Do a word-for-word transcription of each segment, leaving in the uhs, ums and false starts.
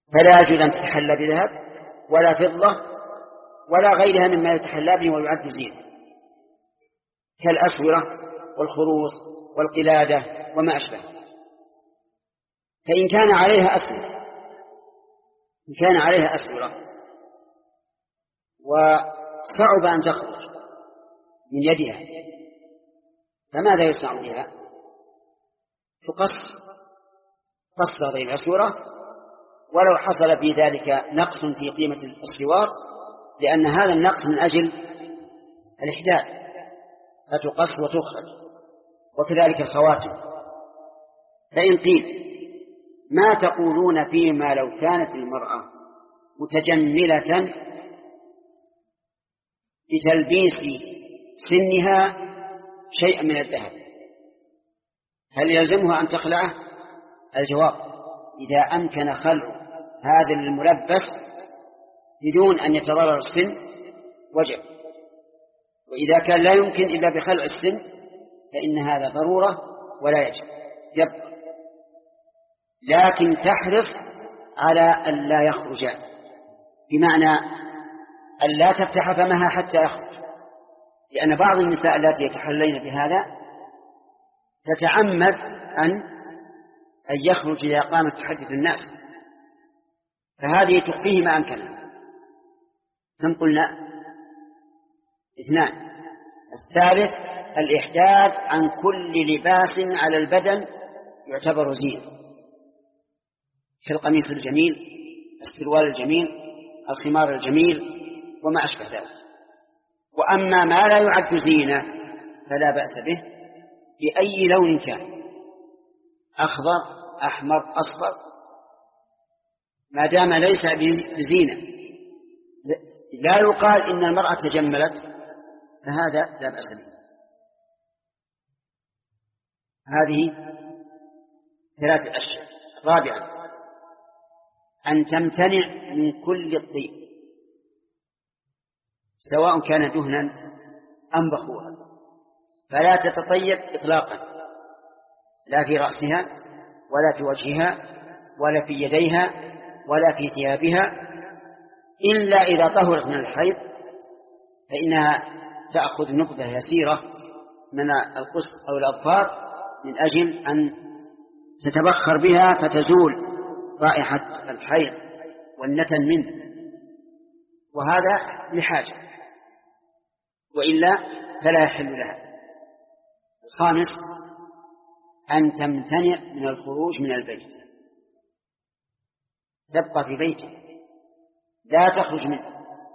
فلا يجوز أن تتحلى بذهب ولا فضة ولا غيرها مما يتحلى به ويعد زينة، كالأسورة والخروص والقلادة وما أشبه. فإن كان عليها أسورة إن كان عليها أسورة وصعب أن تخرج من يدها، فماذا يصنع بها؟ تقص قص هذه الأسورة، ولو حصل في ذلك نقص في قيمة السوار، لأن هذا النقص من أجل الإحداث، فتقص وتخرج. وكذلك الخواتم. فإن قيل ما تقولون فيما لو كانت المرأة متجملة بتلبيس سنها شيئا من الذهب، هل يلزمها أن تخلعه؟ الجواب: إذا أمكن خلع هذا الملبس بدون أن يتضرر السن وجب، وإذا كان لا يمكن إلا بخلع السن فإن هذا ضرورة ولا يجب يبقى، لكن تحرص على أن لا يخرج، بمعنى أن لا تفتح فمها حتى يخرج، لأن بعض النساء التي يتحلين بهذا تتعمد أن أن يخرج إذا قامت تحدث الناس، فهذه تخفيه ما أمكنها. كم قلنا؟ اثنان. الثالث الإحداد عن كل لباس على البدن يعتبر زينة، كالقميص الجميل، السروال الجميل، الخمار الجميل وما أشبه ذلك. وأما ما لا يعد زينة فلا بأس به بأي لون كان، أخضر أحمر أصفر، ما دام ليس بزينة. لا يقال إن المرأة تجملت، فهذا لا بأس به. هذه ثلاثة أشياء. رابعا أن تمتنع من كل الطيب، سواء كان دهنا أم بخورا، فلا تتطيب إطلاقا، لا في رأسها ولا في وجهها ولا في يديها ولا في ثيابها، إلا إذا طهرت من الحيض فإنها تأخذ نقطة يسيرة من القص أو الأظفار من أجل أن تتبخر بها فتزول رائحة الحيض والنتن منه، وهذا لحاجة، وإلا فلا يحل لها. الخامس أن تمتنع من الخروج من البيت، تبقى في بيته لا تخرج منه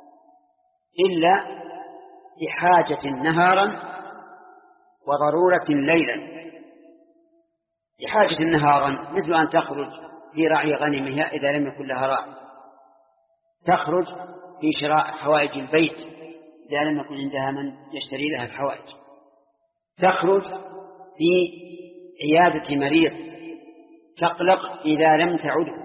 إلا لحاجة نهارا وضرورة ليلا. لحاجة نهارا مثل أن تخرج في رعي غنمها إذا لم يكن لها راع، تخرج في شراء حوائج البيت إذا لم يكن عندها من يشتري لها الحوائج، تخرج في عيادة مريض تقلق إذا لم تعده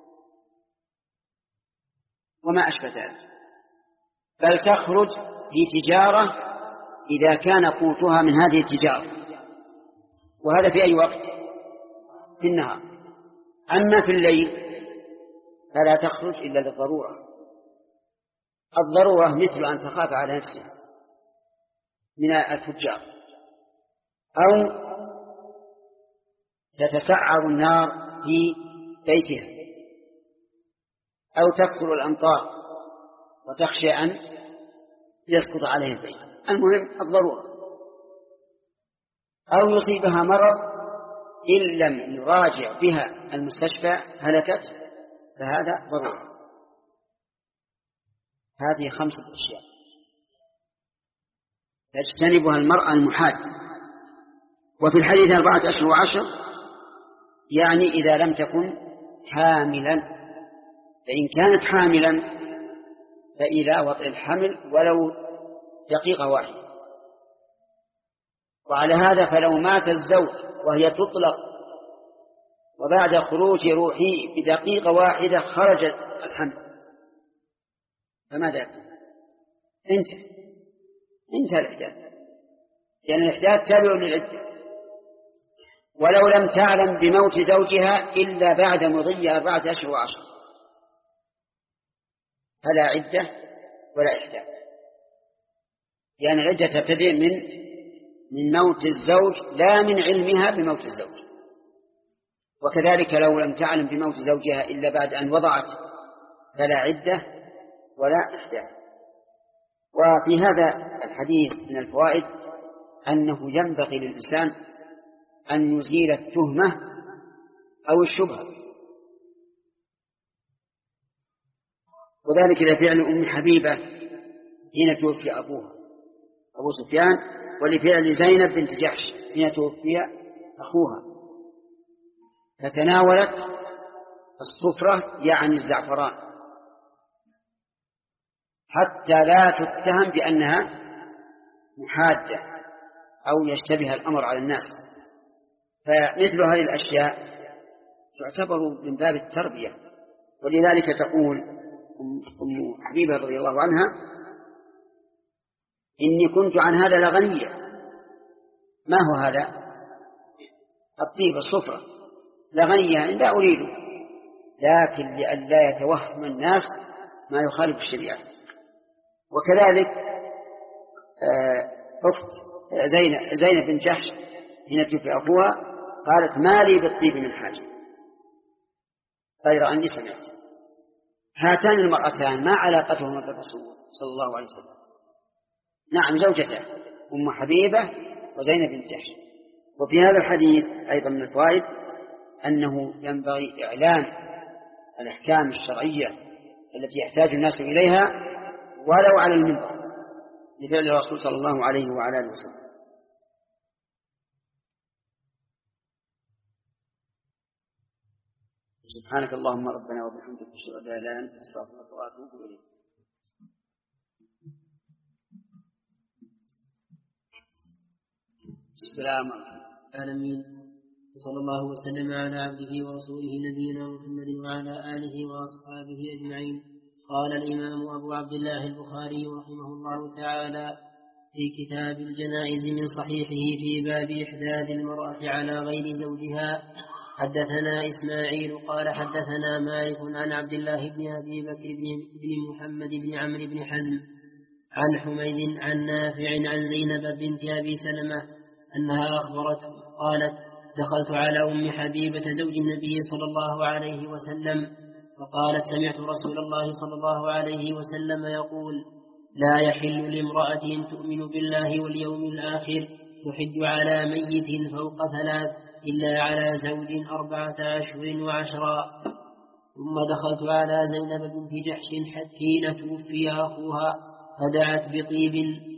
وما أشبه ذلك، بل تخرج في تجارة إذا كان قوتها من هذه التجارة، وهذا في أي وقت؟ في النهار. أما في الليل فلا تخرج إلا للضرورة. الضرورة مثل أن تخاف على نفسها من الفجار، أو تتسعر النار في بيتها، أو تكثر الأمطار وتخشى أن يسقط عليه البيت. المهم الضرورة. أو يصيبها مرض إن لم يراجع بها المستشفى هلكت، فهذا ضرورة. هذه خمسة أشياء تجتنبها المرأة المحاج. وفي الحديث أربعة أشهر وعشر، يعني إذا لم تكن حاملا، فإن كانت حاملا فإلى وطئ الحمل ولو دقيقة واحدة. وعلى هذا فلو مات الزوج وهي تطلق وبعد خروج روحه بدقيقة واحدة خرج الحمل، فماذا يكون؟ انتهى انتهى الإحداث، لأن الإحداث تابع للعدة. ولو لم تعلم بموت زوجها إلا بعد مضي أربعة أشهر وعشر، فلا عدة ولا إحداث، لأن يعني العدة تبتدئ من من موت الزوج لا من علمها بموت الزوج. وكذلك لو لم تعلم بموت زوجها إلا بعد أن وضعت فلا عدة ولا إحداث. وفي هذا الحديث من الفوائد أنه ينبغي للإنسان أن يزيل التهمة أو الشبهة، وذلك لفعل أم حبيبة حين توفي أبوها أبو سفيان، ولفعل زينب بنت جحش حين توفي أخوها، فتناولت الصفرة يعني الزعفران حتى لا تتهم بأنها محادة أو يشتبه الأمر على الناس. فمثل هذه الأشياء تعتبر من باب التربية. ولذلك تقول أم حبيبة رضي الله عنها: إني كنت عن هذا لغنية. ما هو هذا؟ الطيب الصفرة، لغنية لا أريده، لكن لئلا يتوهم الناس ما يخالف الشريعة. وكذلك أخت زينب, زينب بن جحش حين توفي أخوها قالت: ما لي بالطيب من حاجة غير أني سمعت. هاتان المرأتان ما علاقتهما بالرسول صلى الله عليه وسلم؟ نعم، زوجتان أم حبيبة وزينب بن جحش. وفي هذا الحديث أيضا من الفوائد أنه ينبغي إعلان الأحكام الشرعية التي يحتاج الناس إليها ولو على المنبر، لفعل الرسول صلى الله عليه وعلى آله وسلم. سبحانك اللهم ربنا وبحمدك أشهد أن لا إله إلا أنت أستغفرك وأتوب إليك. السلام عليكم. آمين. صلى الله وسلم على عبده ورسوله نبينا محمد وعلى آله وأصحابه أجمعين. قال الإمام أبو عبد الله البخاري رحمه الله تعالى في كتاب الجنائز من صحيحه في باب إحداد المرأة على غير زوجها: حدثنا إسماعيل قال حدثنا مالك عن عبد الله بن أبي بكر بن محمد بن عمرو بن حزم عن حميد عن نافع عن زينب بنت أبي سلمة أنها أخبرته قالت: دخلت على أم حبيبة زوج النبي صلى الله عليه وسلم فقالت: سمعت رسول الله صلى الله عليه وسلم يقول: لا يحل لامرأة تؤمن بالله واليوم الآخر تحد على ميت فوق ثلاث إلا على زوج أربعة أشهر وعشرا. ثم دخلت على زينب بنت جحش حين توفي أخوها فدعت بطيب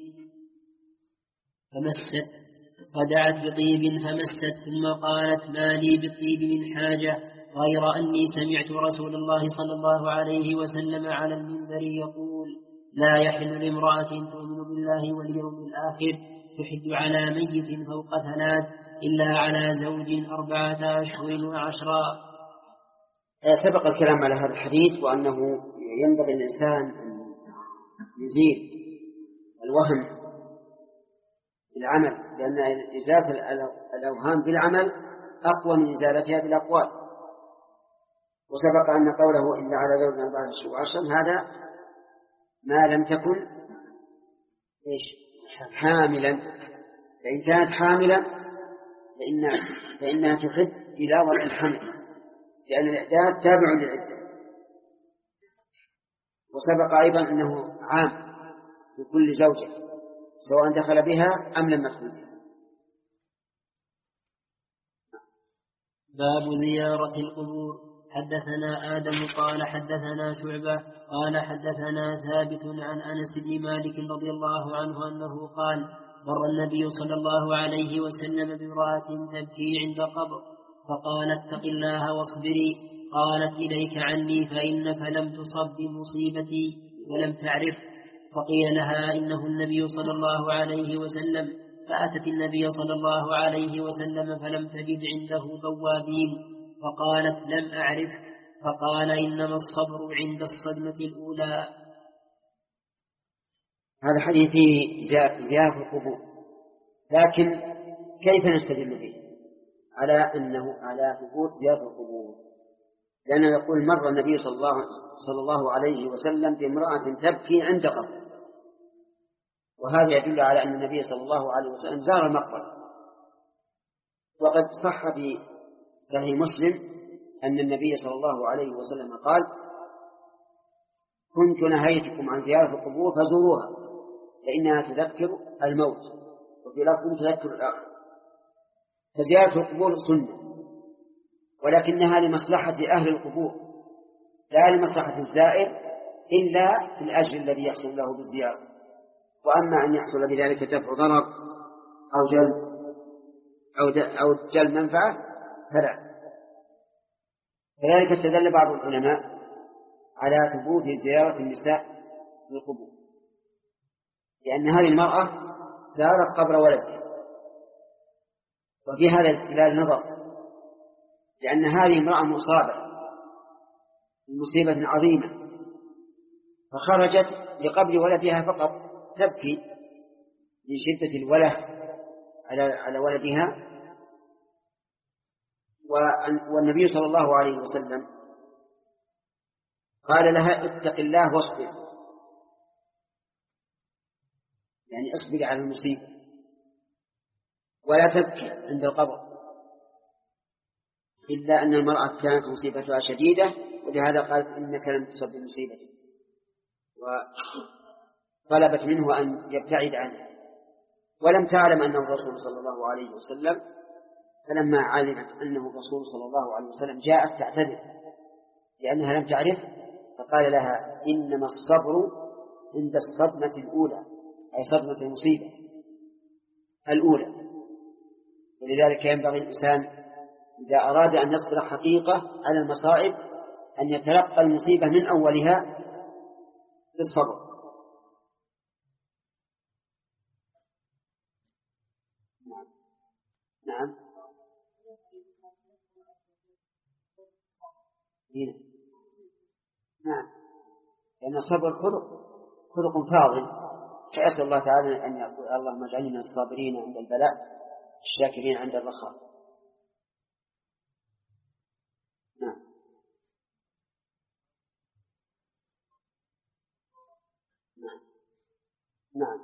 فمست فدعت بطيب فمست ثم قالت: ما لي بالطيب من حاجة غير أني سمعت رسول الله صلى الله عليه وسلم على المنبر يقول: لا يحل لامرأة تؤمن بالله واليوم الآخر تحد على ميت فوق ثلاث إلا على زوج أربعة أشهر وعشرا. سبق الكلام على هذا الحديث وأنه ينبغي الإنسان أن يزيل الوهم بالعمل، لأن إزالة الأوهام بالعمل أقوى من إزالتها بالأقوال. وسبق أن قوله إلا على زوج أربعة أشهر وعشرا هذا ما لم تكن إيش حاملا، فإن كانت حاملا فإن فإنها تحد إلى وضع الحمل، لأن الإعداد تابع للعدة. وسبق أيضا أنه عام لكل زوجة سواء دخل بها أم لم يدخل بها. باب زيارة القبور. حدثنا آدم قال حدثنا شعبة قال حدثنا ثابت عن أنس بن مالك رضي الله عنه أنه قال: مر النبي صلى الله عليه وسلم بامرأة تبكي عند قبر فقال: اتق الله واصبري. قالت: إليك عني فإنك لم تصب بمصيبتي ولم تعرف. فقيل لها: إنه النبي صلى الله عليه وسلم. فأتت النبي صلى الله عليه وسلم فلم تجد عنده بوابين فقالت: لم أعرف. فقال: إنما الصبر عند الصدمة الأولى. هذا حديث فيه زيارة القبور، لكن كيف نستدل به على أنه على ثبوت زيارة القبور؟ لأنه يقول مر النبي صلى الله, صلى الله عليه وسلم بامرأة تبكي عند قبر، وهذا يدل على أن النبي صلى الله عليه وسلم زار المقبرة. وقد صح في صحيح مسلم أن النبي صلى الله عليه وسلم قال: كنت نهيتكم عن زيارة القبور فزوروها فإنها تذكر الموت، وفي لفظ تذكر الآخر. فزيارة القبور سنة، ولكنها لمصلحة أهل القبور لا لمصلحة الزائر إلا في الأجر الذي يحصل له بالزيارة. وأما أن يحصل بذلك دفع ضرر أو جلب أو أو جلب منفعة فلا. كذلك استدل بعض العلماء على ثبوت زيارة النساء في القبور، لأن هذه المرأة زارت قبر ولدها، وفي هذا الاستدلال نظر، لأن هذه المرأة مصابة بمصيبة عظيمة، فخرجت لقبر ولدها فقط تبكي من شدة الوله على على ولدها. والنبي صلى الله عليه وسلم قال لها: اتق الله واصبر، يعني اصبر على المصيبة ولا تبكي عند القبر، إلا أن المرأة كانت مصيبتها شديدة، ولهذا قالت: إنك لم تصب بمصيبتي، وطلبت منه أن يبتعد عنها، ولم تعلم أنه الرسول صلى الله عليه وسلم. فلما علمت أنه الرسول صلى الله عليه وسلم جاءت تعتذر لأنها لم تعرف، فقال لها: إنما الصبر عند الصدمة الأولى، أي صدمة المصيبة الأولى. ولذلك ينبغي الإنسان إذا أراد أن يصبر حقيقة على المصائب أن يتلقى المصيبة من أولها بالصبر. نعم نعم نعم لأن الصبر خلق خلق فاضل، فأسأل الله تعالى أن يقول: اللهم اجعلنا من الصابرين عند البلاء الشاكرين عند الرخاء. نعم نعم نعم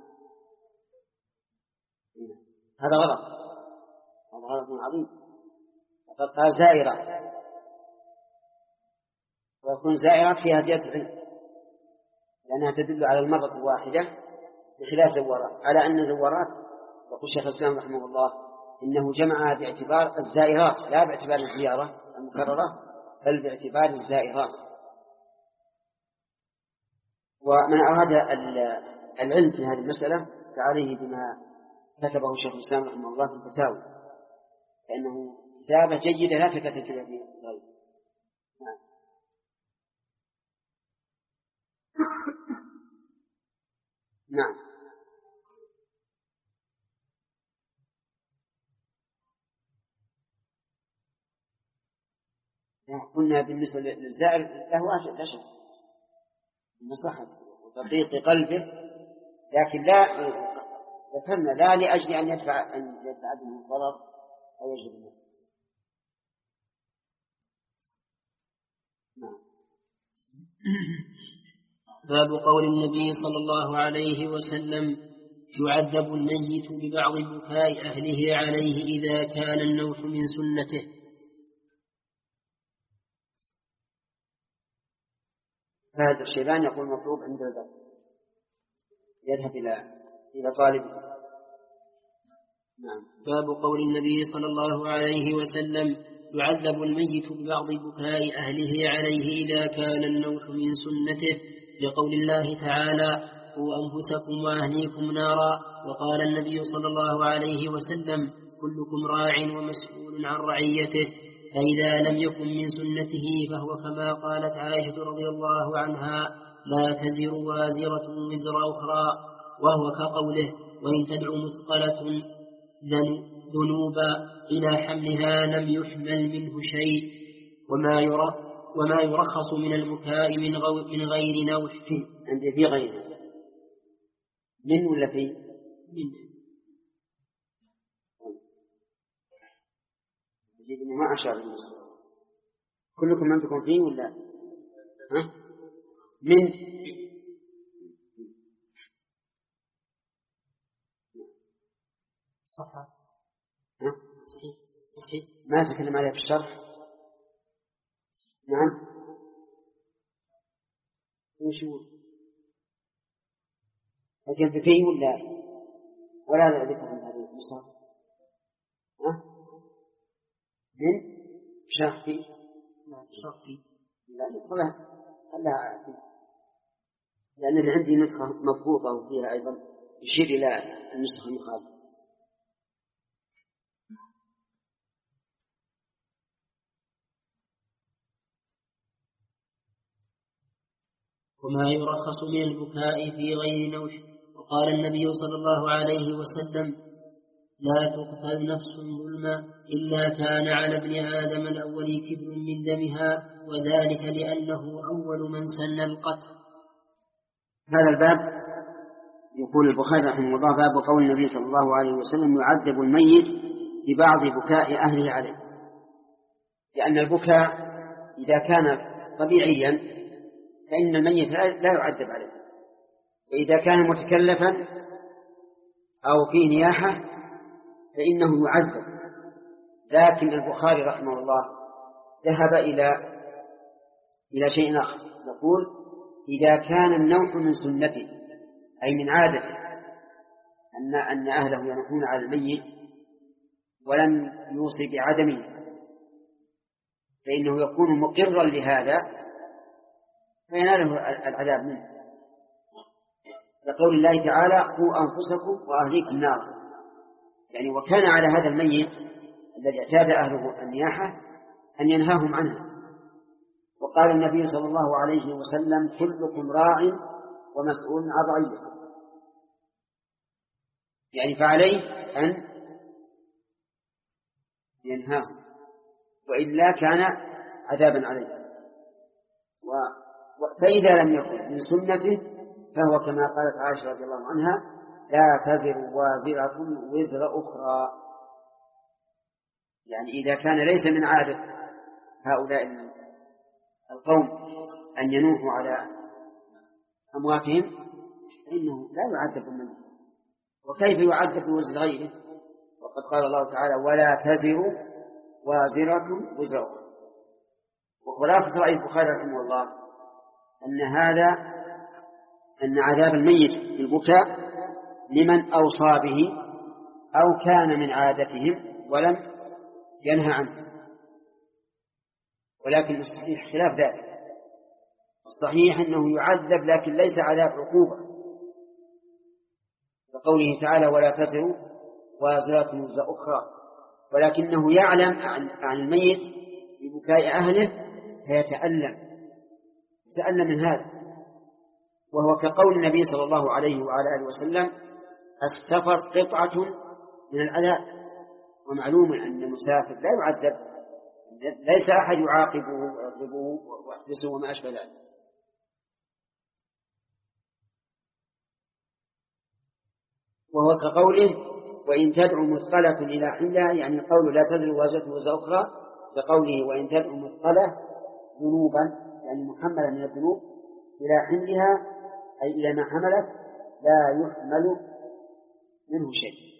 هذا غلط، هذا غلط عظيم. فقد قال زائرات، ويكون زائرات فيها زيادة العلم، لأنها تدل على المرة الواحدة بخلاف زوارات. على أن زوارات، يقول شيخ الإسلام رحمه الله إنه جمعها باعتبار الزائرات لا باعتبار الزيارة المكررة، بل باعتبار الزائرات. ومن أراد العلم في هذه المسألة فعليه بما كتبه شيخ الإسلام رحمه الله في الفتاوى، لأنه كتابة جيدة لا تكتب فيها غير. نعم قلنا بالنسبة للزائر له لا شك مصلحة وتطبيق قلبه، لكن لا ذكرنا لا لأجل أن يدفع أن يدفع به الضرر أو يجلب النفع. نعم. باب قول النبي صلى الله عليه وسلم: يعذب الميت ببعض بكاء أهله عليه إذا كان النوح من سنته. هذا الشيبان يقول مطلوب عند الباب، يذهب إلى إلى طالب. نعم. باب قول النبي صلى الله عليه وسلم: يعذب الميت ببعض بكاء أهله عليه إذا كان النوح من سنته، لقول الله تعالى: قوا أنفسكم وأهليكم نارا. وقال النبي صلى الله عليه وسلم: كلكم راع ومسؤول عن رعيته، فإذا لم يكن من سنته فهو كما قالت عائشة رضي الله عنها: لا تزر وازرة وزر أخرى، وهو كقوله: وإن تدع مثقلة ذنوبا إلى حملها لم يحمل منه شيء. وما يرى وما يرخص من البكاء من, من غير نوح. عندي في غيره من ولا في من يجب ما أشار المسلم كلكم أنتم فيه ولا ها؟ من صفحة صحيح صحيح ما تكلم عليه في الشرح. نعم وشو لكن فيه ولا ولا ذكر من هذه المصاب ها من شرح فيه لا شرح فيه لا ندخلها خلها لأن اللي عندي نسخة مضبوطة وفيها أيضا يشير إلى النسخة المخالفة. وما يرخص من البكاء في غير نوح. وقال النبي صلى الله عليه وسلم: لا تقتل نفس ظلما إلا كان على ابن آدم الأول كبر من دمها، وذلك لأنه أول من سن القتل. هذا الباب يقول البخاري رحمه الله: باب قول النبي صلى الله عليه وسلم: يعذب الميت ببعض بكاء أهله عليه. لأن البكاء إذا كان طبيعيا فإن الميت لا يعذب عليه، وإذا كان متكلفا أو فيه نياحة فإنه يعذب. لكن البخاري رحمه الله ذهب إلى إلى شيء آخر، يقول: إذا كان النوح من سنته أي من عادته أن أن أهله ينوحون على الميت ولم يوصي بعدمه فإنه يكون مقرا لهذا فيناله العذاب منه، لقول الله تعالى: قوا أنفسكم وأهليكم نارا. يعني وكان على هذا الميت الذي اعتاد أهله النياحة أن ينهاهم عنها. وقال النبي صلى الله عليه وسلم: كلكم راع ومسؤول عن رعيته. يعني فعليه أن ينهاهم، وإلا كان عذابا عليه. فإذا لم يكن من سنته فهو كما قالت عائشة رضي الله عنها: لا تزر وازرة وزر أخرى. يعني إذا كان ليس من عادة هؤلاء القوم أن ينوحوا على أمواتهم فإنه لا يعذب الميت. وكيف يعذب بوزر غيره؟ وقد قال الله تعالى: ولا تزر وازرة وزر أخرى. وخلاصة رأي البخاري رحمه الله أن هذا أن عذاب الميت بالبكاء لمن أوصى به أو كان من عادتهم ولم ينهى عنه. ولكن الصحيح خلاف ذلك، الصحيح أنه يعذب لكن ليس عذاب عقوبة، لقوله تعالى: ولا تزر وازرة وزر أخرى، ولكنه يعلم عن الميت ببكاء أهله فيتألم يتألم من هذا. وهو كقول النبي صلى الله عليه وعلى آله وسلم: السفر قطعة من العذاب. ومعلوم أن المسافر لا يعذب، ليس أحد يعاقبه ويضربه ويحبسه وما أشبه ذلك. وهو كقوله: وإن تدعو مثقلة إلى حملها، يعني قول لا تزر وازرة وزر أخرى، كقوله: وإن تدعو مثقلة ذنوبا، يعني محملة من الذنوب، إلى حملها أي إلى ما حملت، لا يحمل منه شيء.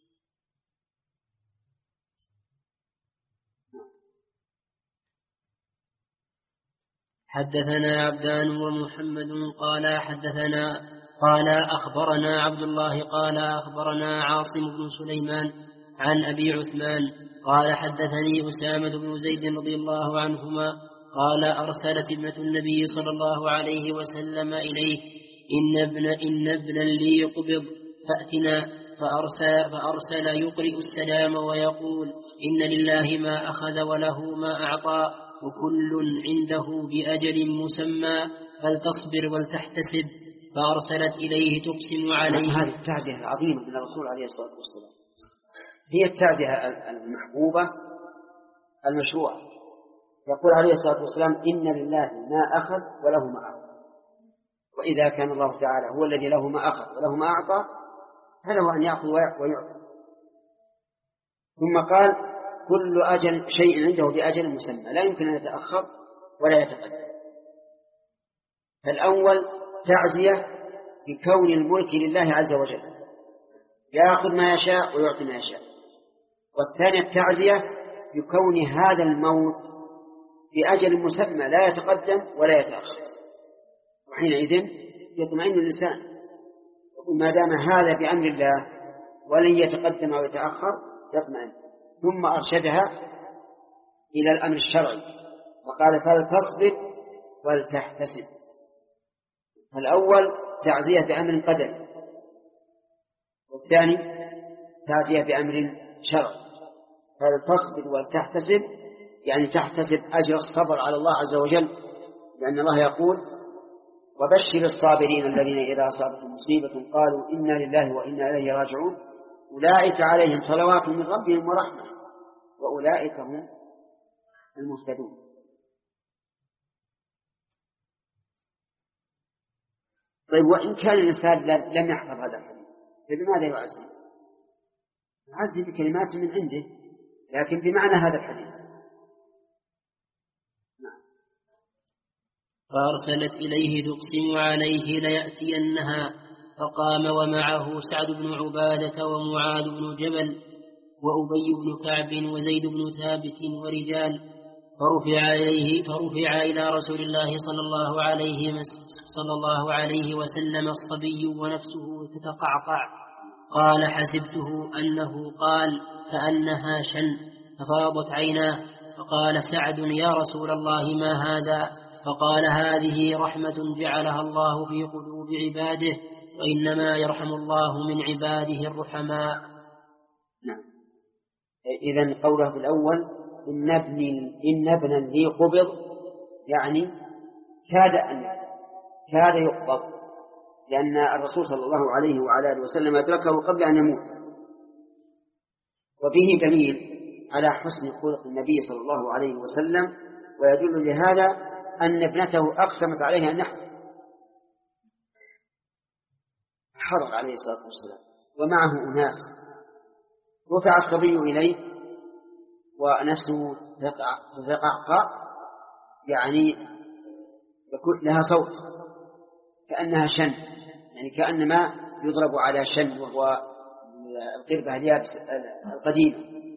حدثنا عبدان ومحمد قال حدثنا قال أخبرنا عبد الله قال أخبرنا عاصم بن سليمان عن أبي عثمان قال حدثني أسامة بن زيد رضي الله عنهما قال: أرسلت ابنة النبي صلى الله عليه وسلم إليه: إن ابن إن ابنا لي قبض فأتنا، فأرسل, فأرسل يقرئ السلام ويقول: إن لله ما أخذ وله ما أعطى، وكل عنده بأجل مسمى، فلتصبر ولتحتسب. فأرسلت إليه تقسم عليه. هذه التعزية العظيمة من الرسول عليه الصلاة والسلام هي التعزية المحبوبة المشروعة. يقول عليه الصلاة والسلام: إن لله ما أخذ وله ما أعطى. وإذا كان الله تعالى هو الذي له ما أخذ وله ما أعطى فله أن يأخذ ويعطي. ثم قال: كل أجل شيء عنده بأجل مسمى لا يمكن أن يتأخر ولا يتقدم. فالأول تعزية بكون الملك لله عز وجل يأخذ ما يشاء ويعطي ما يشاء. والثانية التعزية بكون هذا الموت بأجل مسمى لا يتقدم ولا يتأخر، وحينئذ يطمئن الإنسان ما دام هذا بأمر الله ولن يتقدم أو يتأخر يطمئن. ثم أرشدها إلى الأمر الشرعي وقال فلتصبر ولتحتسب. الأول تعزية بأمر قدري، والثاني تعزية بأمر شرعي. فلتصبر ولتحتسب يعني تحتسب أجر الصبر على الله عز وجل، لأن الله يقول وبشر الصابرين الذين إذا أصابتهم مصيبة قالوا إنا لله وإنا إليه راجعون أولئك عليهم صلوات من ربهم ورحمة وأولئك هم المهتدون. طيب وإن كان الإنسان لم يحفظ هذا الحديث فبماذا يعزي؟ يعزي بكلمات من عنده لكن بمعنى هذا الحديث. فأرسلت إليه تقسم عليه ليأتينها، فقام ومعه سعد بن عبادة ومعاذ بن جبل وأبي بن كعب وزيد بن ثابت ورجال، فرفع إليه فرفع إلى رسول الله صلى الله عليه صلى الله عليه وسلم الصبي ونفسه تتقعقع. قال حسبته أنه قال كأنها شن، ففاضت عيناه. فقال سعد يا رسول الله ما هذا؟ فقال هذه رحمة جعلها الله في قلوب عباده، وإنما يرحم الله من عباده الرحماء. نعم. إذن قوله بالأول إن ابني إن ابنا لي قبض يعني كاد أن كاد يقبض، لأن الرسول صلى الله عليه وعلى آله وسلم أدركه قبل أن يموت. وبه دليل على حسن خلق النبي صلى الله عليه وسلم، ويدل لهذا أن ابنته أقسمت عليه أن يحضر، حضر عليه الصلاة والسلام ومعه أناس. رفع الصبي إليه ونفسه تتقعقع يعني يكون لها صوت كأنها شن، يعني كأنما يضرب على شن وهو القربة اليابس القديمة.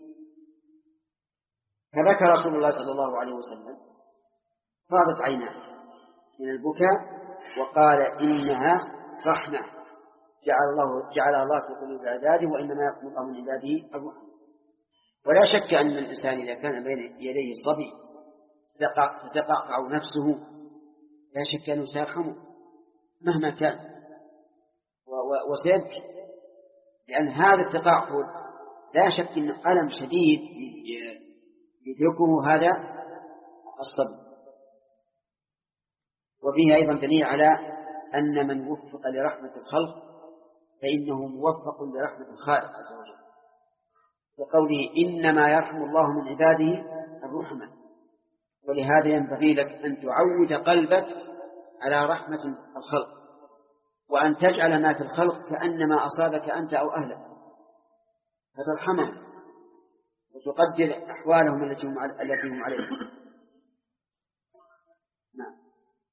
فبكى رسول الله صلى الله عليه وسلم، فاضت عيناه من البكاء وقال إنها رحمة جعل الله جعل الله في قلوب عباده وإنما يرحم الله من عباده الرحمة. ولا شك أن الإنسان إذا كان بين يديه الصبي تتقعقع نفسه لا شك أنه سيرحمه مهما كان وسيبكي، لأن هذا التقعقع لا شك أن ألم شديد يدركه هذا الصبي. وفيه أيضا دليل على أن من وفق لرحمة الخلق فإنه موفق لرحمة الخالق عز وجل، وقوله إنما يرحم الله من عباده الرحمة. ولهذا ينبغي لك أن تعود قلبك على رحمة الخلق، وأن تجعل ما في الخلق كأنما أصابك أنت أو أهلك، فترحمهم وتقدر أحوالهم التي هم عليها. نعم.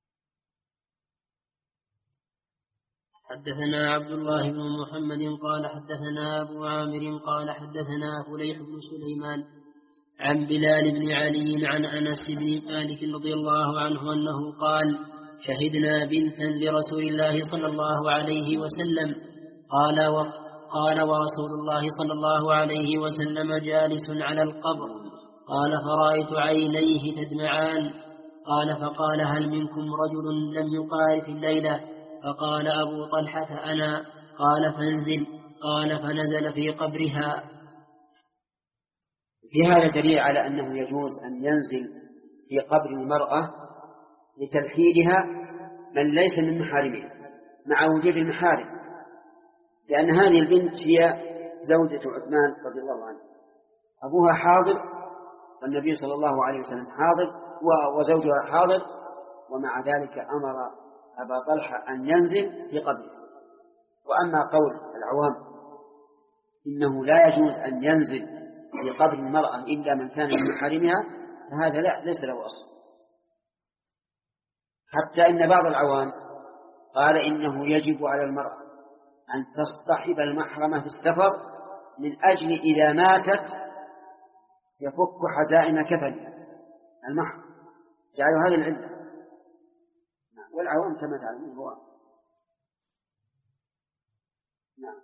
حدثنا عبد الله بن محمد قال حدثنا أبو عامر قال حدثنا فليح بن سليمان عن بلال بن علي عن أنس بن مالك رضي الله عنه أنه قال شهدنا بنتا لرسول الله صلى الله عليه وسلم قال وقال ورسول الله صلى الله عليه وسلم جالس على القبر قال فرأيت عينيه تدمعان قال فقال هل منكم رجل لم يقارف الليلة؟ فقال أبو طلحة أنا. قال فانزل. قال فنزل في قبرها. في هذا دليل على أنه يجوز أن ينزل في قبر المرأة لتلحيدها من ليس من محارمها مع وجود المحارم، لأن هذه البنت هي زوجة عثمان رضي الله عنه، أبوها حاضر والنبي صلى الله عليه وسلم حاضر وزوجها حاضر، ومع ذلك أمر أبا طلحة أن ينزل في قبره. وأما قول العوام إنه لا يجوز أن ينزل في قبر المرأة إلا من كان من محارمها فهذا لا ليس له أصل. حتى إن بعض العوام قال إنه يجب على المرأة أن تصطحب المحرمة في السفر من أجل إذا ماتت يفك حزائم كفن المحرم، جعلوا هذه العلة. والعوام كما تعلمون هو نعم.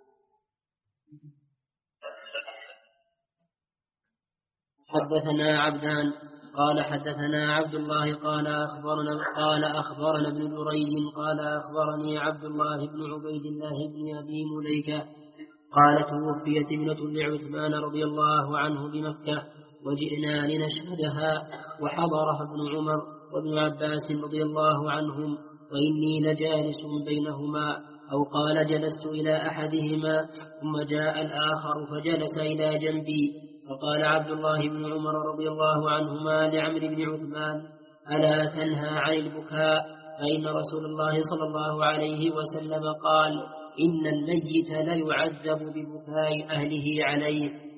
حدثنا عبدان قال حدثنا عبد الله قال أخبرنا قال أخبرنا ابن جريج قال أخبرني عبد الله بن عبيد الله بن أبي مليكة قال توفيت ابنة لعثمان رضي الله عنه بمكة وجئنا لنشهدها وحضرها ابن عمر وابن عباس رضي الله عنهم وإني لجالس بينهما أو قال جلست إلى أحدهما ثم جاء الآخر فجلس إلى جنبي فقال عبد الله بن عمر رضي الله عنهما لعمرو بن عثمان ألا تنهى عن البكاء فإن رسول الله صلى الله عليه وسلم قال إن الميت ليعذب ببكاء أهله عليه.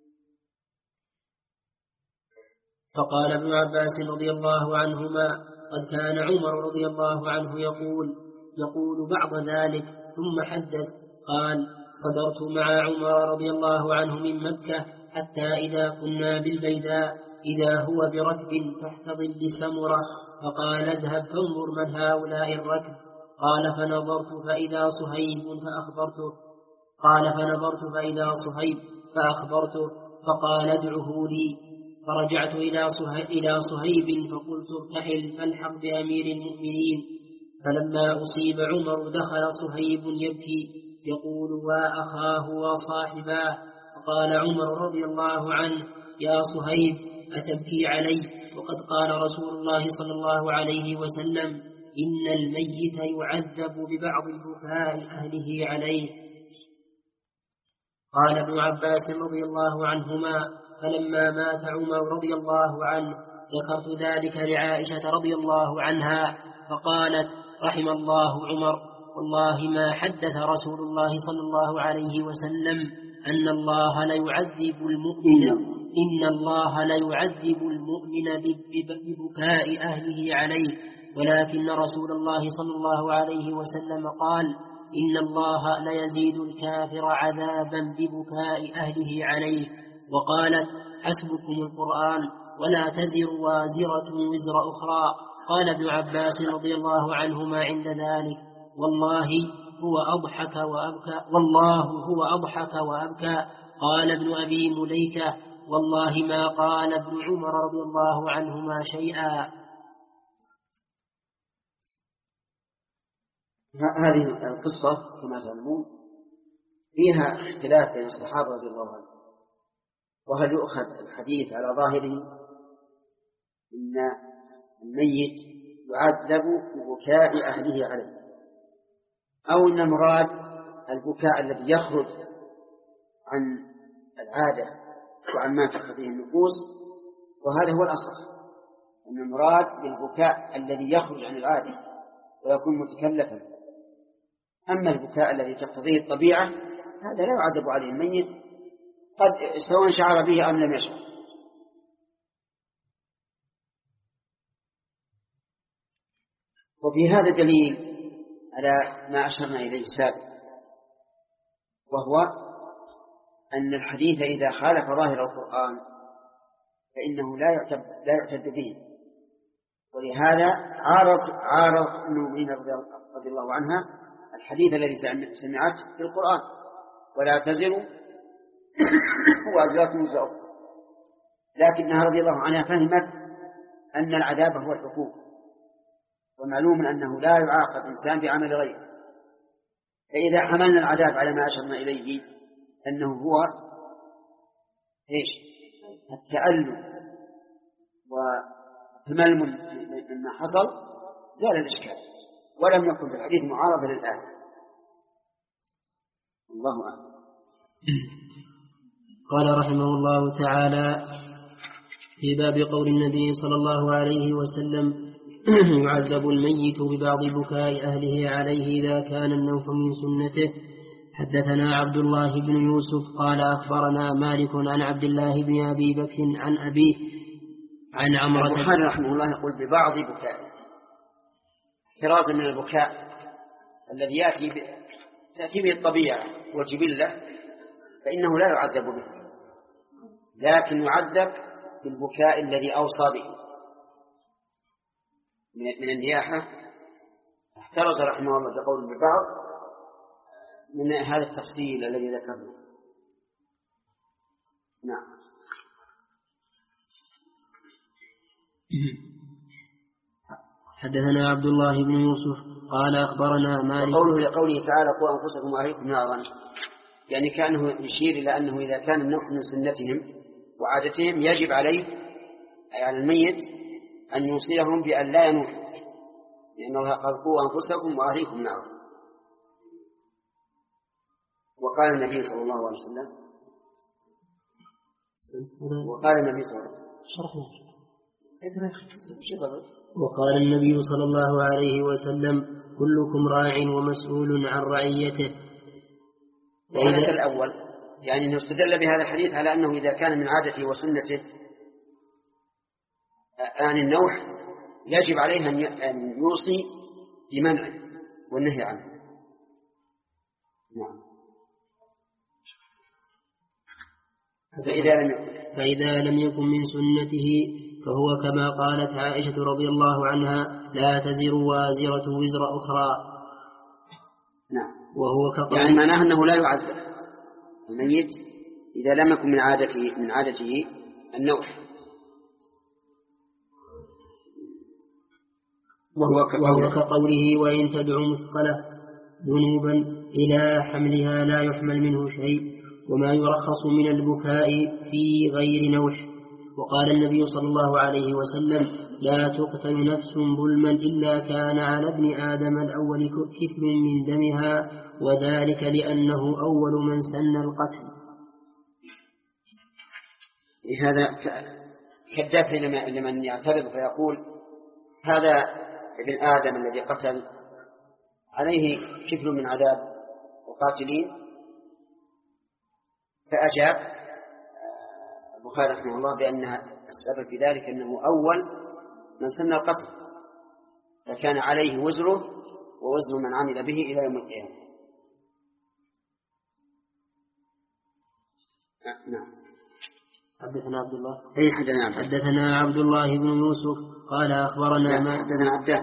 فقال ابن عباس رضي الله عنهما قد كان عمر رضي الله عنه يقول يقول بعض ذلك ثم حدث قال صدرت مع عمر رضي الله عنه من مكة حتى إذا كنا بالبيداء إذا هو بركب تحت ظل سمرة فقال اذهب فانظر من هؤلاء الركب قال فنظرت فإذا صهيب فأخبرته قال فنظرت فإذا صهيب فأخبرته فقال ادعه لي فرجعت إلى صهيب فقلت ارتحل فالحق بأمير المؤمنين فلما أصيب عمر دخل صهيب يبكي يقول وأخاه وصاحباه فقال عمر رضي الله عنه يا صهيب أتبكي علي وقد قال رسول الله صلى الله عليه وسلم إن الميت يعذب ببعض البكاء أهله عليه. قال ابن عباس رضي الله عنهما فلما مات عمر رضي الله عنه ذكرت ذلك لعائشة رضي الله عنها فقالت رحم الله عمر والله ما حدث رسول الله صلى الله عليه وسلم أن الله ليعذب المؤمن إن الله ليعذب المؤمن ببكاء أهله عليه ولكن رسول الله صلى الله عليه وسلم قال إن الله ليزيد الكافر عذابا ببكاء أهله عليه. وقالت حسبكم القرآن ولا تزر وازرة وزر أخرى. قال ابن عباس رضي الله عنهما عند ذلك والله هو أضحك وأبكى والله هو أضحك وأبكى. قال ابن أبي مليكة والله ما قال ابن عمر رضي الله عنهما شيئا. هذه القصة كما تعلمون فيها اختلاف بين الصحابة رضي الله عنهم، وهل يؤخذ الحديث على ظاهره إن الميت يعذب ببكاء أهله عليه، أو إن المراد البكاء الذي يخرج عن العادة وعن ما تقتضيه النفوس، وهذا هو الأصح أن المراد بالبكاء الذي يخرج عن العادة ويكون متكلفا. أما البكاء الذي تقتضيه الطبيعة هذا لا يعذب عليه الميت قد سواء شعر به أم لم يشعر. وفي هذا دليل على ما أشرنا إليه سابقا، وهو أن الحديث إذا خالف ظاهر القرآن فإنه لا يعتد, لا يعتد به. ولهذا عارض عارض المؤمنين رضي الله عنها الحديث الذي سمعته في القرآن ولا تزر وازرة وزر أخرى، لكنها رضي الله عنها فهمت أن العذاب هو الحقوق، ومعلوم أنه لا يعاقب إنسان بعمل غيره. فإذا حملنا العذاب على ما أشرنا إليه أنه هو إيش التألم وتملم مما حصل زال الإشكال، ولم يكن في الحديث معارضة للآية. الله أعلم. قال رحمه الله تعالى في باب قول النبي صلى الله عليه وسلم يعذب الميت ببعض بكاء أهله عليه إذا كان النوح من سنته. حدثنا عبد الله بن يوسف قال أخبرنا مالك عن عبد الله بن أبي بكر عن أبيه عن عمرة. البخاري رحمه الله يقول ببعض بكاء، احترازا من البكاء الذي يأتي ب... تأتي به الطبيعة والجبلة، فإنه لا يعذب به، لكن يعذب بالبكاء الذي أوصى به من النياحة. احترز رحمه الله بقول ببعض من هذا التفصيل الذي ذكرنا. نعم. حدثنا عبد الله بن يوسف قال أخبرنا مالك. وقوله لقوله تعالى قوا أنفسكم وأهليكم نارا، يعني كأنه يشير إلى أنه إذا كان النوح من سنتهم وعادتهم يجب عليه أي على الميت أن يوصيهم بأن لا ينوح، لأن الله قال قوا أنفسكم وأهليكم نارا. وقال النبي صلى الله عليه وسلم وقال النبي صلى الله عليه وسلم وقال النبي صلى الله عليه وسلم كلكم راع ومسؤول عن رعيته. وهذا الأول يعني أنه استدل بهذا الحديث على أنه إذا كان من عادته وسنته عن النوح يجب عليه أن يوصي بمنعه والنهي عنه. نعم. فإذا لم يكن فإذا لم يكن من سنته فهو كما قالت عائشة رضي الله عنها لا تزر وازرة وزر أخرى. نعم. وهو كقول يعني معناه أنه لا يعذب الميت إذا لم يكن من عادته من عادته النوح. وهو كقوله وإن تدعو مثقلة ذنوبا إلى حملها لا يحمل منه شيء، وما يرخص من البكاء في غير نوح. وقال النبي صلى الله عليه وسلم لا تقتل نفس ظلما إلا كان على ابن آدم الأول كفل من دمها، وذلك لأنه أول من سن القتل. هذا كالدافع لمن يعترض فيقول هذا ابن آدم الذي قتل عليه كفل من عذاب وقاتلين، فأجاب البخاري رحمه الله بأنها السبب في ذلك أنه أول من سن القتل، فكان عليه وزره ووزر من عمل به إلى يوم القيامة. نعم. حدثنا عبد الله أي حدثنا حدثنا عبد الله بن يوسف قال أخبرنا ما حدثنا عبده.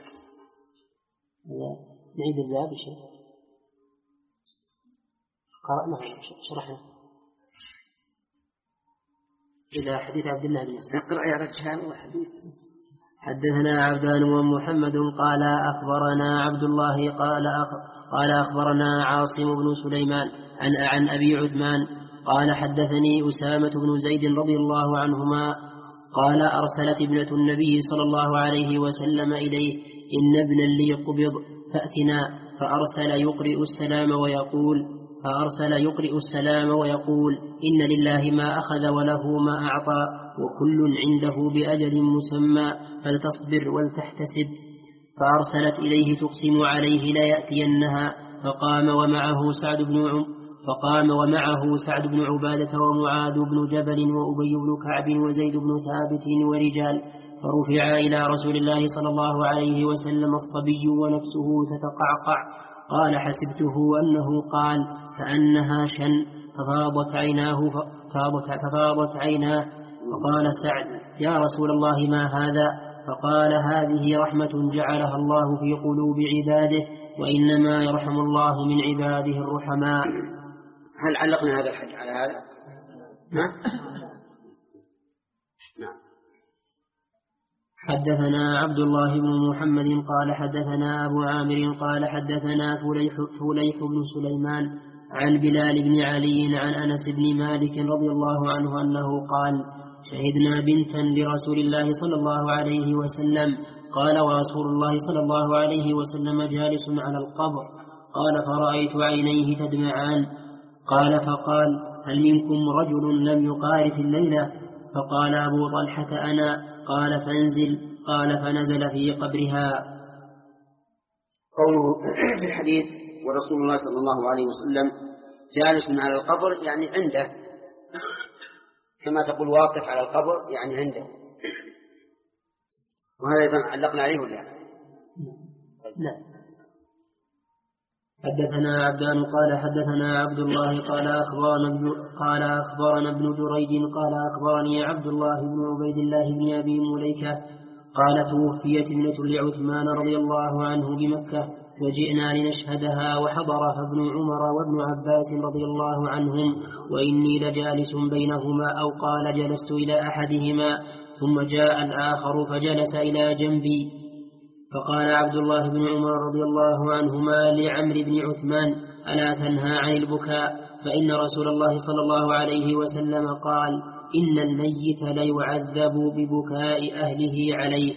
نعيد الباب شيء قرأنا شرحنا إلى حديث عبد الله بن يوسف. اقرأ يا رجال وحديث. حدثنا عبدان ومحمد قال أخبرنا عبد الله قال قال أخبرنا عاصم بن سليمان عن عن أبي عثمان قال حدثني أسامة بن زيد رضي الله عنهما قال أرسلت ابنة النبي صلى الله عليه وسلم إليه إن ابنا لي قبض فأتنا، فأرسل يقرئ السلام ويقول فأرسل يقرئ السلام ويقول إن لله ما أخذ وله ما أعطى وكل عنده بأجل مسمى فلتصبر ولتحتسب. فأرسلت إليه تقسم عليه ليأتينها، فقام ومعه سعد بن عم فقام ومعه سعد بن عبادة ومعاذ بن جبل وأبي بن كعب وزيد بن ثابت ورجال، فرفع إلى رسول الله صلى الله عليه وسلم الصبي ونفسه تتقعقع. قال حسبته أنه قال كأنها شن، ففاضت عيناه ففاضت, ففاضت عيناه فقال سعد يا رسول الله ما هذا؟ فقال هذه رحمة جعلها الله في قلوب عباده، وإنما يرحم الله من عباده الرحماء. هل علقنا هذا الحديث على هذا؟ نعم. حدثنا عبد الله بن محمد قال حدثنا أبو عامر قال حدثنا فليح, فليح بن سليمان عن بلال بن علي عن أنس بن مالك رضي الله عنه أنه قال شهدنا بنتا لرسول الله صلى الله عليه وسلم قال ورسول الله صلى الله عليه وسلم جالس على القبر، قال فرأيت عينيه تدمعان، قال فقال هل منكم رجل لم يقارف الليلة؟ فقال أبو طلحة أنا، قال فانزل، قال فنزل في قبرها. قوله في الحديث ورسول الله صلى الله عليه وسلم جالس على القبر يعني عنده، كما تقول واقف على القبر يعني عنده. وهذا أيضا علقنا عليه ولا لا. حدثنا عبدان قال حدثنا عبد الله قال أخبرنا ابن قال أخبرنا ابن جريج قال أخبرني عبد الله بن عبيد الله بن أبي مليكة قال توفيت ابنة لعثمان رضي الله عنه بمكة وجئنا لنشهدها وحضرها ابن عمر وابن عباس رضي الله عنهم وإني لجالس بينهما أو قال جلست إلى أحدهما ثم جاء الآخر فجلس إلى جنبي فقال عبد الله بن عمر رضي الله عنهما لعمرو بن عثمان ألا تنهى عن البكاء فإن رسول الله صلى الله عليه وسلم قال إن الميت ليعذب ببكاء أهله عليه.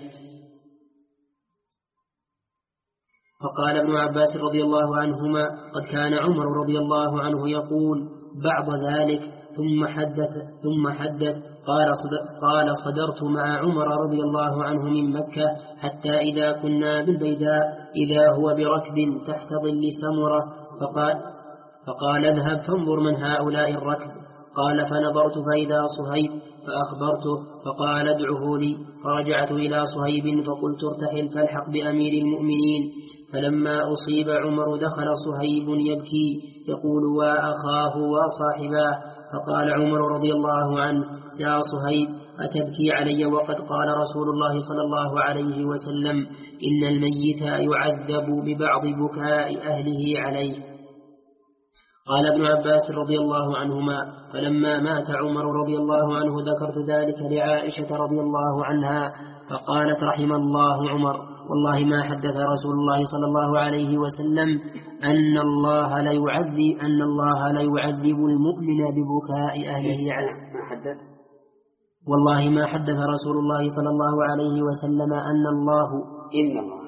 فقال ابن عباس رضي الله عنهما قد كان عمر رضي الله عنه يقول بعض ذلك ثم حدث ثم حدث قال, قال صدرت مع عمر رضي الله عنه من مكة حتى إذا كنا بالبيداء إذا هو بركب تحت ظل سمرة فقال, فقال اذهب فانظر من هؤلاء الركب. قال فنظرت فإذا صهيب فأخبرته فقال ادعه لي. فرجعت إلى صهيب فقلت ارتحل فالحق بأمير المؤمنين. فلما أصيب عمر دخل صهيب يبكي يقول وأخاه وصاحباه. فقال عمر رضي الله عنه يا صهيب أتبكي علي وقد قال رسول الله صلى الله عليه وسلم إن الميت يعذب ببعض بكاء أهله عليه. قال ابن عباس رضي الله عنهما فلما مات عمر رضي الله عنه ذكرت ذلك لعائشة رضي الله عنها فقالت رحم الله عمر والله ما حدث رسول الله صلى الله عليه وسلم أن الله لا يعذب أن الله لا يعذب المؤمن ببكاء أهله عليه. والله ما حدث رسول الله صلى الله عليه وسلم أن الله إن الله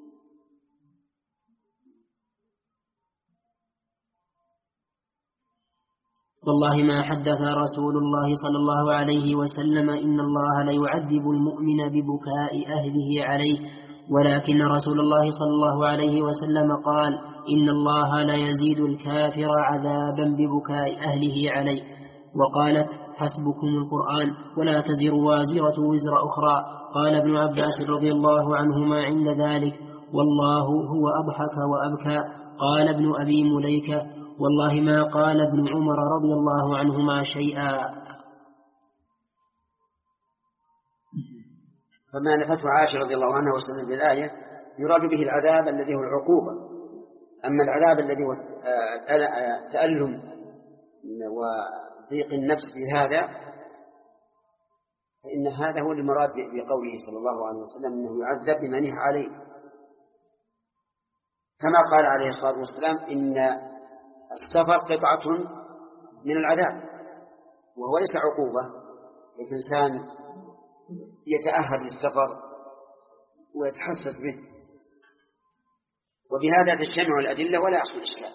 والله ما حدث رسول الله صلى الله عليه وسلم إن الله لا يعذب المؤمن ببكاء أهله عليه ولكن رسول الله صلى الله عليه وسلم قال إن الله لا يزيد الكافر عذابا ببكاء أهله عليه. وقالت حسبكم القرآن ولا تزر وازرة وزر أخرى. قال ابن عباس رضي الله عنهما عند ذلك والله هو أضحك وأبكى. قال ابن أبي مليكة والله ما قال ابن عمر رضي الله عنهما شيئا. فما نفته عائشة رضي الله عنها واستدل بالآية يراد به العذاب الذي هو العقوبة. أما العذاب الذي هو تألم وضيق النفس بهذا فإن هذا هو المراد بقوله صلى الله عليه وسلم أنه يعذب بمن يحى عليه، كما قال عليه الصلاة والسلام إن السفر قطعة من العذاب وهو ليس عقوبة. الإنسان يتأهب للسفر ويتحسس به، وبهذا تجتمع الأدلة ولا يحصل إشكال.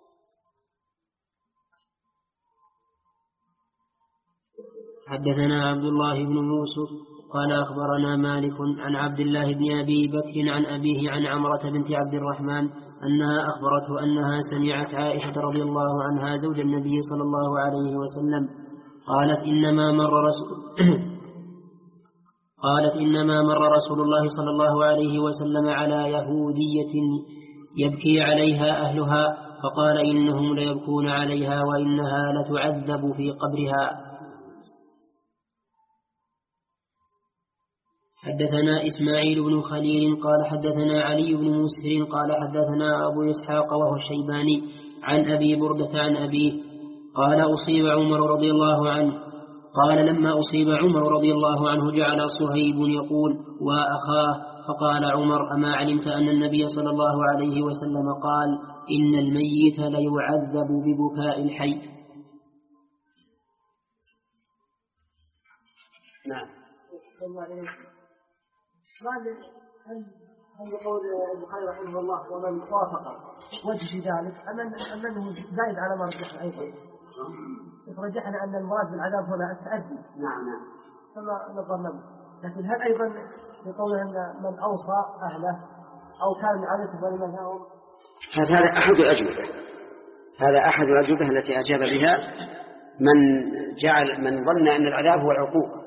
حدثنا عبد الله بن يوسف قال أخبرنا مالك عن عبد الله بن أبي بكر عن أبيه عن عمرة بنت عبد الرحمن أنها أخبرته أنها سمعت عائشة رضي الله عنها زوج النبي صلى الله عليه وسلم قالت إنما مر رسول قالت إنما مر رسول الله صلى الله عليه وسلم على يهودية يبكي عليها أهلها فقال إنهم ليبكون عليها وإنها لتعذب في قبرها. حدثنا إسماعيل بن خليل قال حدثنا علي بن مسهر قال حدثنا أبو إسحاق وهو الشيباني عن أبي بردة عن أبيه قال أصيب عمر رضي الله عنه قال لما أصيب عمر رضي الله عنه جعل صهيب يقول وأخاه فقال عمر أما علمت أن النبي صلى الله عليه وسلم قال إن الميت ليعذب ببكاء الحي. نعم. هل يقول البخاري رحمه الله ومن وافق وجه في ذلك أم أنه زايد على ما رجحنا أيضا؟ رجحنا أن المراد بالعذاب هنا التأدي. نعم نعم. كما نظرنا. لكن هل أيضا يقول أن من أوصى أهله أو كان من عادته ولمنهم هذا أحد الأجوبة هذا أحد الأجوبة التي أجاب بها من جعل من ظن أن العذاب هو العقوبة،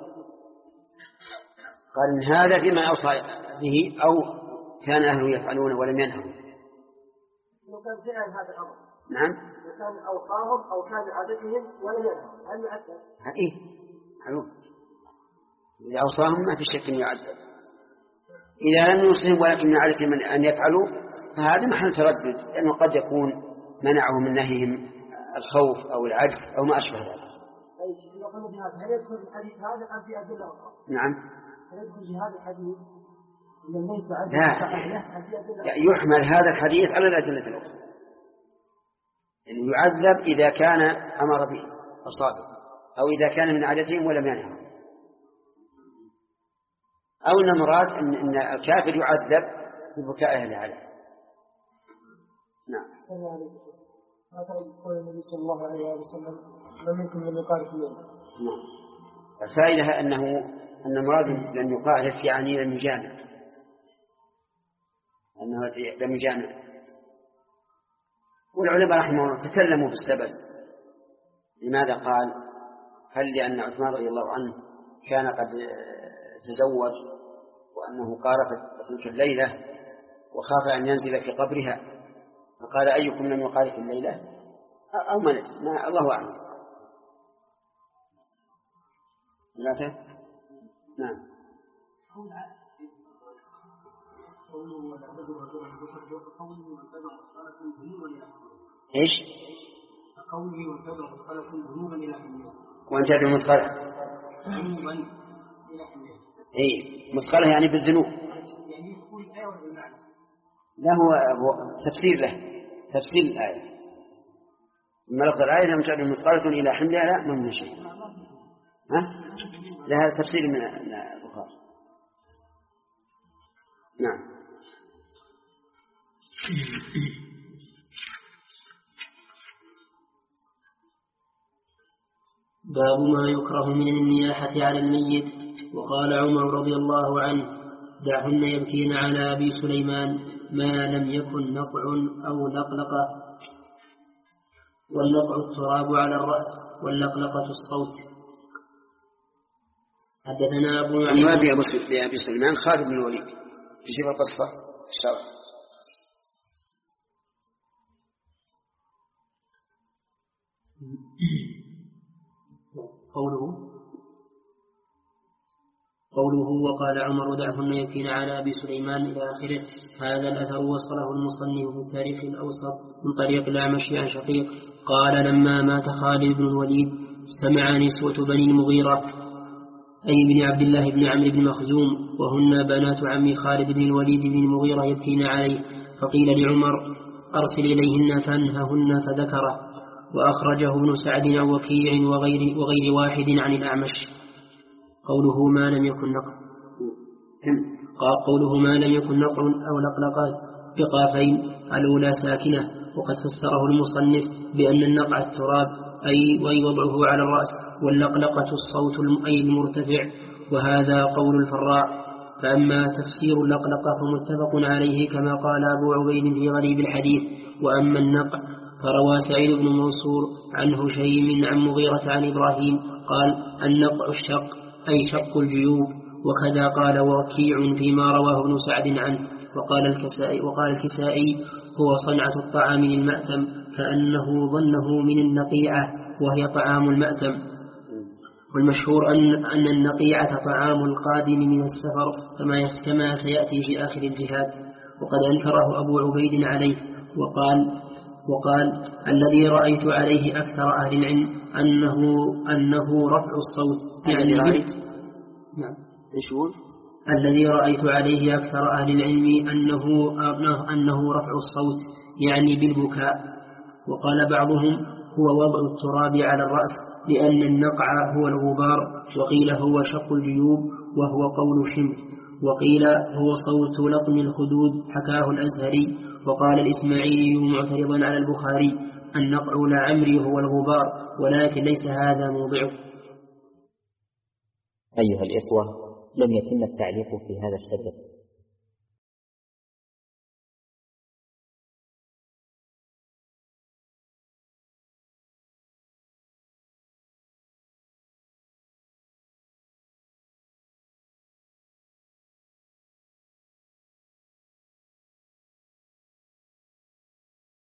قال إن هذا فيما أوصى به أو كان أهله يفعلون ولم ينهوا. لو كان فعلا هذا الأمر نعم لو كان أوصاهم أو كان عادتهم ولم ينهوا هل يعذب؟ إيه معلوم، إذا أوصاهم ما في شك أن يعذب. إذا لم يوصهم ولكن من عادتهم أن يفعلوا فهذا محل تردد، لأنه قد يكون منعهم من نهيهم الخوف أو العجز أو ما أشبه ذلك. طيب لو قلنا بهذا هل يدخل الحديث هذا أم في أدلة أخرى؟ نعم. هل يدخل في هذا الحديث إذا الميت عذب لا يحمل هذا الحديث على الأدلة الأخرى، يعني يعذب إذا كان أمر به أصابه أو إذا كان من عادتهم ولم ينهوا، أو أن المراد أن, إن الكافر يعذب ببكاء أهله عليه. نعم. هذا يقول النبي صلى الله عليه وسلم من منكم من يقارف الليل. نعم. الفائدة أنه أن المراد لم يقارف يعني لم يجامع، أنه لم يجامع. والعلماء رحمه الله تكلموا بالسبب، لماذا قال هل لأن عثمان رضي الله عنه كان قد تزوج وأنه قارف تلك الليلة وخاف أن ينزل في قبرها فقال أيكم لم يقارف الليلة أو ملك ما الله أعلم. ثلاثة. نعم. إيش؟ قوله وانتبه الخلق ذنوبا إلى حمله وانتبه مثقله ذنوبا إلى حمله. إيه مثقله يعني بالذنوب، يعني يقول الآية والمعنى. لا هو تفسير له تفسير الآية. لما لفظ الآية لم تعد مثقلة إلى حملها لا ما من شيء. ها؟ لها تفسير من البخاري. نعم. باب ما يكره من النياحة على الميت. وقال عمر رضي الله عنه دعهن يبكين على أبي سليمان ما لم يكن نقع أو لقلقة، والنقع التراب على الرأس واللقلقة الصوت. حدثنا أبو معين بأبي سليمان خالد بن الوليد في شبه القصة الشرع. قوله قوله وقال عمر دعهن يبكين على أبي سليمان إلى آخره. هذا الأثر وصله المصنف في التاريخ الأوسط من طريق الأعمش عن شقيق قال لما مات خالد بن الوليد سمع نسوة بني المغيرة أي بن عبد الله بن عمرو بن مخزوم وهن بنات عم خالد بن الوليد بن المغيرة يبكين عليه، فقيل لعمر أرسل إليهن فانههن فذكره. وأخرجه ابن سعد عن وكيع وغير, وغير واحد عن الأعمش. قوله ما لم يكن نقع قال قوله ما لم يكن نقع أو لقلقات بقافين الأولى ساكنة، وقد فسره المصنف بأن النقع التراب أي ووضعه على الرأس، واللقلقة الصوت أي المرتفع، وهذا قول الفراء. فأما تفسير اللقلقة فمتفق عليه كما قال أبو عبيد في غريب الحديث. وأما النقع فروى سعيد بن منصور عن هشيم عن مغيرة عن إبراهيم قال النقع الشق أي شق الجيوب، وكذا قال وكيع فيما رواه ابن سعد عنه. وقال الكسائي, وقال الكسائي هو صنعة الطعام للمأتم كأنه ظنه من النقيعة وهي طعام المأتم. والمشهور أن, أن النقيعة طعام القادم من السفر كما سيأتي في آخر الجهاد، وقد أنكره أبو عبيد عليه وقال وقال الذي رأيت عليه أكثر أهل العلم أنه, أنه رفع الصوت يعني رأيت نعم إيشون الذي رأيت عليه أكثر أهل العلم أنه, أنه رفع الصوت يعني بالبكاء. وقال بعضهم هو وضع التراب على الرأس لأن النقع هو الغبار، وقيل هو شق الجيوب وهو قول شمس، وقيل هو صوت لطم الخدود حكاه الأزهري. وقال الإسماعيلي معترضا على البخاري النقع لعمري هو الغبار ولكن ليس هذا موضعه. أيها الإخوة، لم يتم التعليق في هذا السبب